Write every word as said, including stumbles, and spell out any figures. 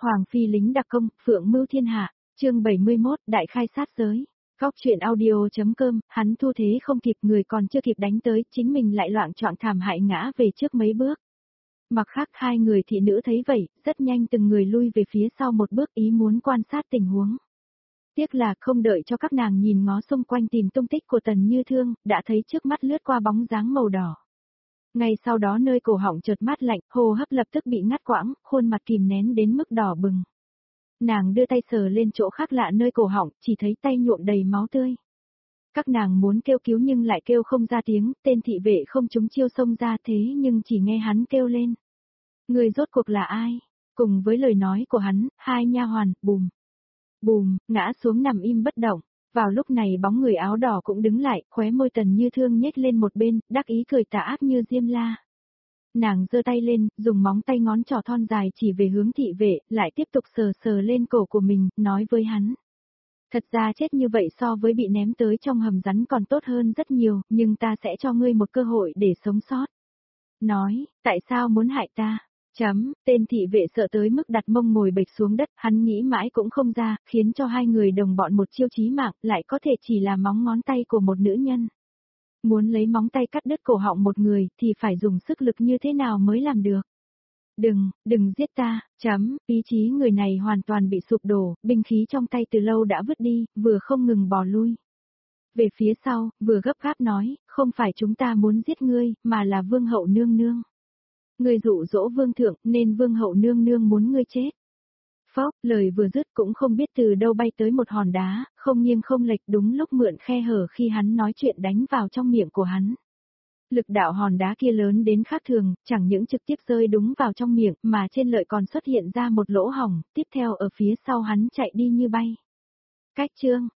Hoàng phi lính đặc công, phượng mưu thiên hạ, chương bảy mươi mốt, đại khai sát giới. Góc truyện audio.com, hắn thu thế không kịp, người còn chưa kịp đánh tới, chính mình lại loạng choạng thảm hại ngã về trước mấy bước. Mặc khác hai người thị nữ thấy vậy, rất nhanh từng người lui về phía sau một bước, ý muốn quan sát tình huống. Tiếc là không đợi cho các nàng nhìn ngó xung quanh tìm tung tích của Tần Như Thương, đã thấy trước mắt lướt qua bóng dáng màu đỏ. Ngay sau đó nơi cổ họng chợt mát lạnh, hô hấp lập tức bị ngắt quãng, khuôn mặt kìm nén đến mức đỏ bừng. Nàng đưa tay sờ lên chỗ khác lạ nơi cổ họng, chỉ thấy tay nhuộm đầy máu tươi. Các nàng muốn kêu cứu nhưng lại kêu không ra tiếng, tên thị vệ không trúng chiêu xông ra thế nhưng chỉ nghe hắn kêu lên. Người rốt cuộc là ai? Cùng với lời nói của hắn, hai nha hoàn, bùm, bùm, ngã xuống nằm im bất động. Vào lúc này bóng người áo đỏ cũng đứng lại, khóe môi Tần Như Thương nhếch lên một bên, đắc ý cười tà ác như diêm la. Nàng giơ tay lên, dùng móng tay ngón trỏ thon dài chỉ về hướng thị vệ, lại tiếp tục sờ sờ lên cổ của mình, nói với hắn. Thật ra chết như vậy so với bị ném tới trong hầm rắn còn tốt hơn rất nhiều, nhưng ta sẽ cho ngươi một cơ hội để sống sót. Nói, tại sao muốn hại ta? Chấm, tên thị vệ sợ tới mức đặt mông ngồi bệt xuống đất, hắn nghĩ mãi cũng không ra, khiến cho hai người đồng bọn một chiêu chí mạng, lại có thể chỉ là móng ngón tay của một nữ nhân. Muốn lấy móng tay cắt đứt cổ họng một người, thì phải dùng sức lực như thế nào mới làm được? Đừng, đừng giết ta, chấm, ý chí người này hoàn toàn bị sụp đổ, binh khí trong tay từ lâu đã vứt đi, vừa không ngừng bò lui. Về phía sau, vừa gấp gáp nói, không phải chúng ta muốn giết ngươi, mà là vương hậu nương nương. Ngươi dụ dỗ vương thượng, nên vương hậu nương nương muốn ngươi chết. Phốc, lời vừa dứt cũng không biết từ đâu bay tới một hòn đá, không nghiêng không lệch đúng lúc mượn khe hở khi hắn nói chuyện đánh vào trong miệng của hắn. Lực đạo hòn đá kia lớn đến khác thường, chẳng những trực tiếp rơi đúng vào trong miệng mà trên lợi còn xuất hiện ra một lỗ hổng, tiếp theo ở phía sau hắn chạy đi như bay. Cách chương,